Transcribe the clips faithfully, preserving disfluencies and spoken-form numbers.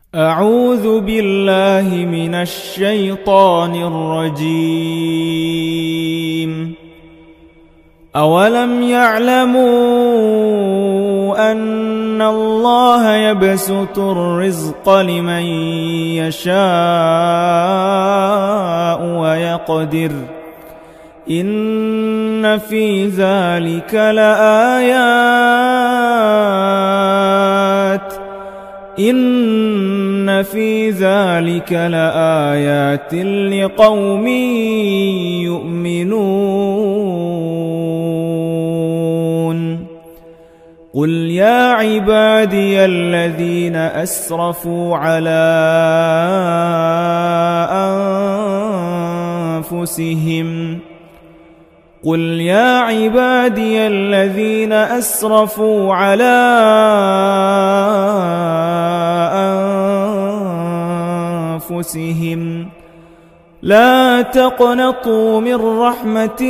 أعوذ بالله من الشيطان الرجيم. أولم يعلموا أن الله يبسط الرزق لمن يشاء ويقدر إن في ذلك لآيات إن في ذلك لآيات لقوم يؤمنون. قل يا عبادي الذين أسرفوا على أنفسهم قل يا عبادي الذين أسرفوا على أنفسهم لا تقنطوا من رحمة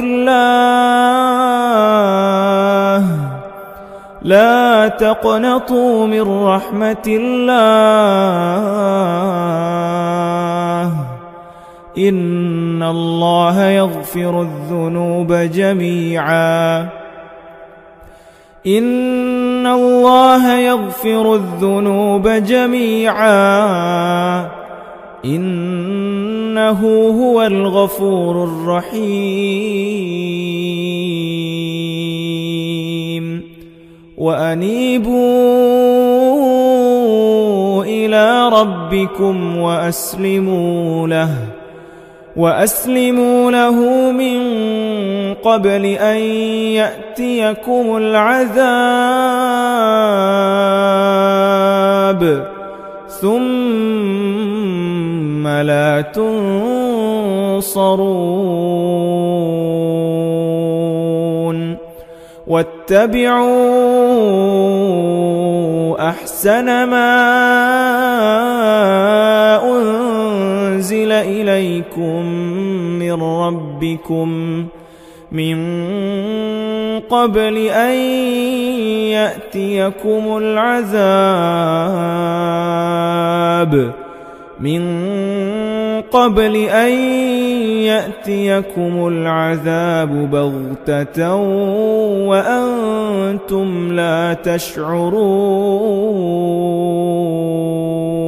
الله لا تقنطوا من رحمة الله إن الله يغفر الذنوب جميعا إن الله يغفر الذنوب جميعا إنه هو الغفور الرحيم. وأنيبوا إلى ربكم وأسلموا له وأسلموا له من قبل أن يأتيكم العذاب ثم لا تنصرون. واتبعوا أحسن ما أنزل إليكم من ربكم من قبل أن يأتيكم العذاب من قبل أن يأتيكم العذاب بغتة وأنتم لا تشعرون.